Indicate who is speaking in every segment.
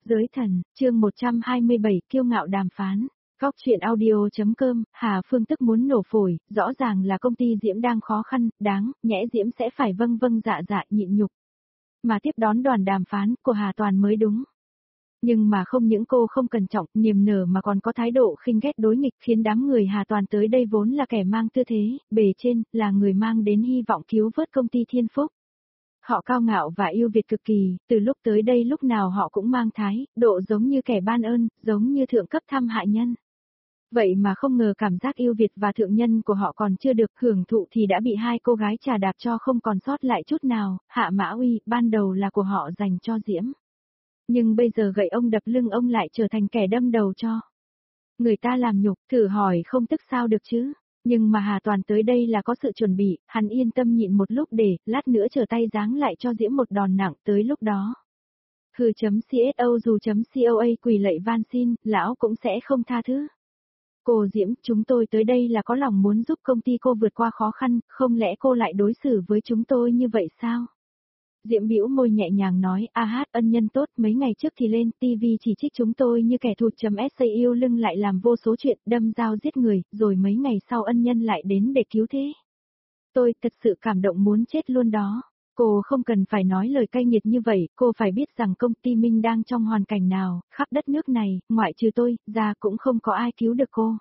Speaker 1: Giới thần, chương 127, kiêu ngạo đàm phán. Góc chuyện audio.com, Hà Phương tức muốn nổ phổi, rõ ràng là công ty Diễm đang khó khăn, nhẽ Diễm sẽ phải vâng vâng dạ dạ nhịn nhục. Mà tiếp đón đoàn đàm phán của Hà Toàn mới đúng. Nhưng mà không những cô không cẩn trọng, niềm nở mà còn có thái độ khinh ghét đối nghịch khiến đám người Hà Toàn tới đây vốn là kẻ mang tư thế, bề trên, là người mang đến hy vọng cứu vớt công ty Thiên Phúc. Họ cao ngạo và yêu Việt cực kỳ, từ lúc tới đây lúc nào họ cũng mang thái, độ giống như kẻ ban ơn, giống như thượng cấp thăm hạ nhân. Vậy mà không ngờ cảm giác yêu Việt và thượng nhân của họ còn chưa được hưởng thụ thì đã bị hai cô gái trà đạp cho không còn sót lại chút nào, Hạ Mã Uy, ban đầu là của họ dành cho Diễm. Nhưng bây giờ gậy ông đập lưng ông lại trở thành kẻ đâm đầu cho. Người ta làm nhục, thử hỏi không tức sao được chứ. Nhưng mà Hà Toàn tới đây là có sự chuẩn bị, hắn yên tâm nhịn một lúc để, lát nữa trở tay giáng lại cho Diễm một đòn nặng tới lúc đó. Hừ.CSO dù.COA quỳ lạy van xin, lão cũng sẽ không tha thứ. Cô Diễm, chúng tôi tới đây là có lòng muốn giúp công ty cô vượt qua khó khăn, không lẽ cô lại đối xử với chúng tôi như vậy sao? Diễm bĩu môi nhẹ nhàng nói, ân nhân tốt, mấy ngày trước thì lên TV chỉ trích chúng tôi như kẻ thù.SA yêu lưng lại làm vô số chuyện, đâm dao giết người, rồi mấy ngày sau ân nhân lại đến để cứu thế. Tôi thật sự cảm động muốn chết luôn đó. Cô không cần phải nói lời cay nghiệt như vậy, cô phải biết rằng công ty Minh đang trong hoàn cảnh nào, khắp đất nước này, ngoại trừ tôi, ra cũng không có ai cứu được cô.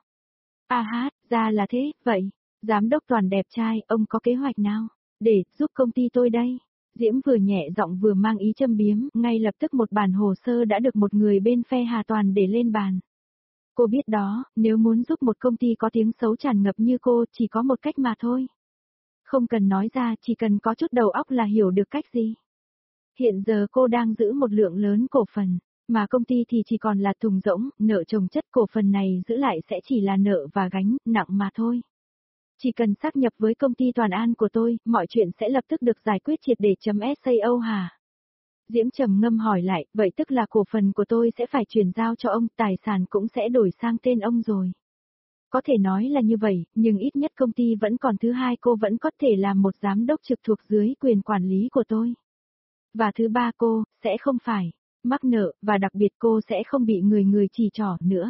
Speaker 1: Ra là thế, vậy, giám đốc Toàn đẹp trai, ông có kế hoạch nào, để giúp công ty tôi đây? Diễm vừa nhẹ giọng vừa mang ý châm biếm, ngay lập tức một bản hồ sơ đã được một người bên phe Hà Toàn để lên bàn. Cô biết đó, nếu muốn giúp một công ty có tiếng xấu tràn ngập như cô, chỉ có một cách mà thôi. Không cần nói ra, chỉ cần có chút đầu óc là hiểu được cách gì. Hiện giờ cô đang giữ một lượng lớn cổ phần, mà công ty thì chỉ còn là thùng rỗng, nợ chồng chất cổ phần này giữ lại sẽ chỉ là nợ và gánh nặng mà thôi. Chỉ cần xác nhập với công ty Toàn An của tôi, mọi chuyện sẽ lập tức được giải quyết triệt để.SAO hả? Diễm trầm ngâm hỏi lại, vậy tức là cổ phần của tôi sẽ phải chuyển giao cho ông, tài sản cũng sẽ đổi sang tên ông rồi. Có thể nói là như vậy, nhưng ít nhất công ty vẫn còn thứ hai cô vẫn có thể làm một giám đốc trực thuộc dưới quyền quản lý của tôi. Và thứ ba cô, sẽ không phải mắc nợ, và đặc biệt cô sẽ không bị người chỉ trỏ nữa.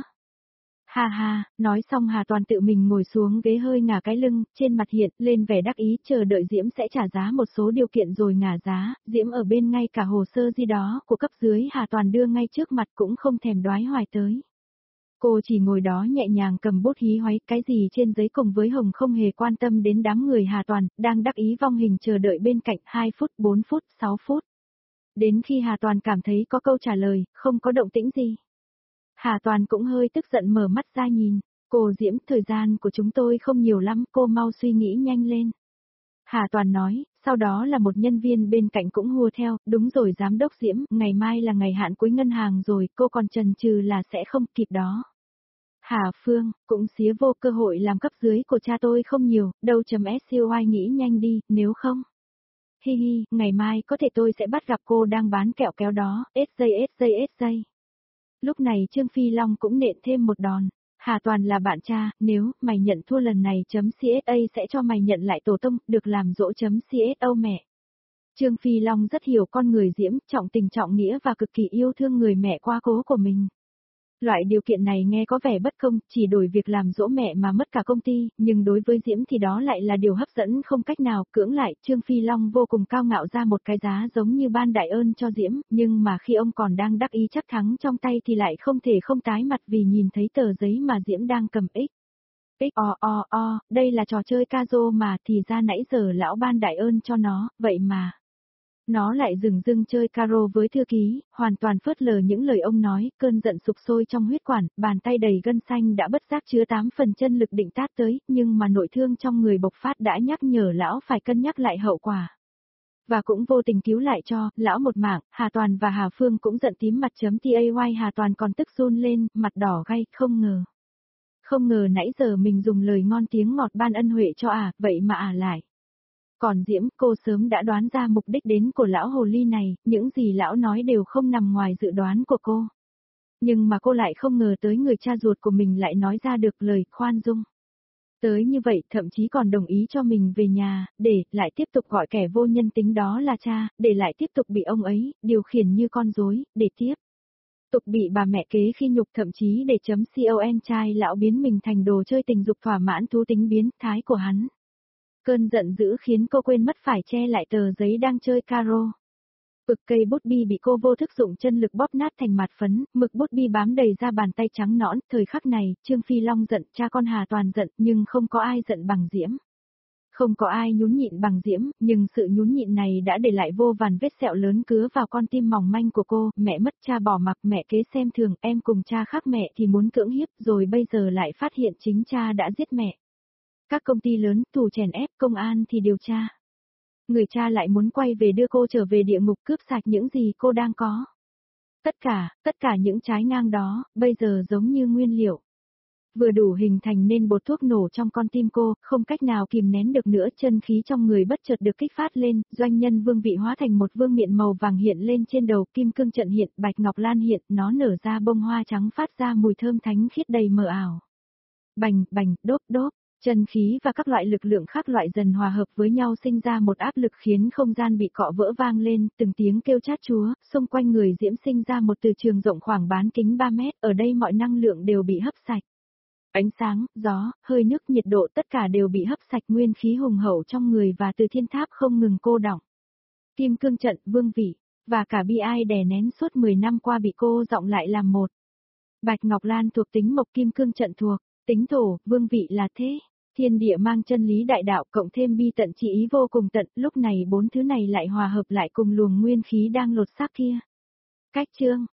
Speaker 1: Ha, nói xong Hà Toàn tự mình ngồi xuống ghế hơi ngả cái lưng, trên mặt hiện lên vẻ đắc ý chờ đợi Diễm sẽ trả giá một số điều kiện rồi ngả giá, Diễm ở bên ngay cả hồ sơ gì đó của cấp dưới Hà Toàn đưa ngay trước mặt cũng không thèm đoái hoài tới. Cô chỉ ngồi đó nhẹ nhàng cầm bút hí hoáy cái gì trên giấy cùng với Hồng không hề quan tâm đến đám người Hà Toàn, đang đắc ý vong hình chờ đợi bên cạnh 2 phút, 4 phút, 6 phút. Đến khi Hà Toàn cảm thấy có câu trả lời, không có động tĩnh gì. Hà Toàn cũng hơi tức giận mở mắt ra nhìn, cô Diễm, thời gian của chúng tôi không nhiều lắm, cô mau suy nghĩ nhanh lên. Hà Toàn nói, sau đó là một nhân viên bên cạnh cũng hùa theo, đúng rồi giám đốc Diễm, ngày mai là ngày hạn cuối ngân hàng rồi, cô còn chần chừ là sẽ không kịp đó. Hà Phương, cũng xía vô cơ hội làm cấp dưới của cha tôi không nhiều, đâu.SCOI nghĩ nhanh đi, nếu không. Hi, ngày mai có thể tôi sẽ bắt gặp cô đang bán kẹo kéo đó, SJ. Lúc này Trương Phi Long cũng nện thêm một đòn. Hà Toàn là bạn cha, nếu mày nhận thua lần này.CSA sẽ cho mày nhận lại tổ tông, được làm dỗ.CSO mẹ. Trương Phi Long rất hiểu con người Diễm, trọng tình trọng nghĩa và cực kỳ yêu thương người mẹ quá cố của mình. Loại điều kiện này nghe có vẻ bất công, chỉ đổi việc làm dỗ mẹ mà mất cả công ty, nhưng đối với Diễm thì đó lại là điều hấp dẫn không cách nào cưỡng lại. Trương Phi Long vô cùng cao ngạo ra một cái giá giống như ban đại ơn cho Diễm, nhưng mà khi ông còn đang đắc ý chắc thắng trong tay thì lại không thể không tái mặt vì nhìn thấy tờ giấy mà Diễm đang cầm đây là trò chơi Cazo mà thì ra nãy giờ lão ban đại ơn cho nó, vậy mà. Nó lại dừng chơi caro với thư ký, hoàn toàn phớt lờ những lời ông nói, cơn giận sục sôi trong huyết quản, bàn tay đầy gân xanh đã bất giác chứa 8 phần chân lực định tát tới, nhưng mà nội thương trong người bộc phát đã nhắc nhở lão phải cân nhắc lại hậu quả. Và cũng vô tình cứu lại cho, lão một mạng, Hà Toàn và Hà Phương cũng giận tím mặt.tay Hà Toàn còn tức run lên, mặt đỏ gay, không ngờ nãy giờ mình dùng lời ngon tiếng ngọt ban ân huệ cho vậy mà lại. Còn Diễm, cô sớm đã đoán ra mục đích đến của lão hồ ly này, những gì lão nói đều không nằm ngoài dự đoán của cô. Nhưng mà cô lại không ngờ tới người cha ruột của mình lại nói ra được lời khoan dung. Tới như vậy thậm chí còn đồng ý cho mình về nhà, để lại tiếp tục gọi kẻ vô nhân tính đó là cha, để lại tiếp tục bị ông ấy điều khiển như con rối, để tiếp tục bị bà mẹ kế khi nhục, thậm chí để chấm con trai lão biến mình thành đồ chơi tình dục thỏa mãn thú tính biến thái của hắn. Cơn giận dữ khiến cô quên mất phải che lại tờ giấy đang chơi caro. Mực cây bút bi bị cô vô thức dụng chân lực bóp nát thành mạt phấn, mực bút bi bám đầy ra bàn tay trắng nõn. Thời khắc này, Trương Phi Long giận, cha con Hà Toàn giận, nhưng không có ai giận bằng Diễm. Không có ai nhún nhịn bằng Diễm, nhưng sự nhún nhịn này đã để lại vô vàn vết sẹo lớn cứa vào con tim mỏng manh của cô. Mẹ mất cha bỏ mặc, mẹ kế xem thường, em cùng cha khác mẹ thì muốn cưỡng hiếp, rồi bây giờ lại phát hiện chính cha đã giết mẹ. Các công ty lớn, tù chèn ép, công an thì điều tra. Người cha lại muốn quay về đưa cô trở về địa ngục, cướp sạch những gì cô đang có. Tất cả những trái ngang đó, bây giờ giống như nguyên liệu. Vừa đủ hình thành nên bột thuốc nổ trong con tim cô, không cách nào kìm nén được nữa, chân khí trong người bất chợt được kích phát lên, doanh nhân vương vị hóa thành một vương miện màu vàng hiện lên trên đầu, kim cương trận hiện, bạch ngọc lan hiện, nó nở ra bông hoa trắng phát ra mùi thơm thánh khiết đầy mờ ảo. Bành, bành, đốp, đốp. Chân khí và các loại lực lượng khác loại dần hòa hợp với nhau sinh ra một áp lực khiến không gian bị cọ vỡ vang lên, từng tiếng kêu chát chúa, xung quanh người Diễm sinh ra một từ trường rộng khoảng bán kính 3 mét, ở đây mọi năng lượng đều bị hấp sạch. Ánh sáng, gió, hơi nước, nhiệt độ tất cả đều bị hấp sạch, nguyên khí hùng hậu trong người và từ thiên tháp không ngừng cô đọng. Kim cương trận, vương vị, và cả bi ai đè nén suốt 10 năm qua bị cô giọng lại làm một. Bạch Ngọc Lan thuộc tính mộc, kim cương trận thuộc tính thổ, vương vị là thế. Thiên địa mang chân lý đại đạo cộng thêm bi tận chỉ ý vô cùng tận, lúc này bốn thứ này lại hòa hợp lại cùng luồng nguyên khí đang lột xác kia. Cách chương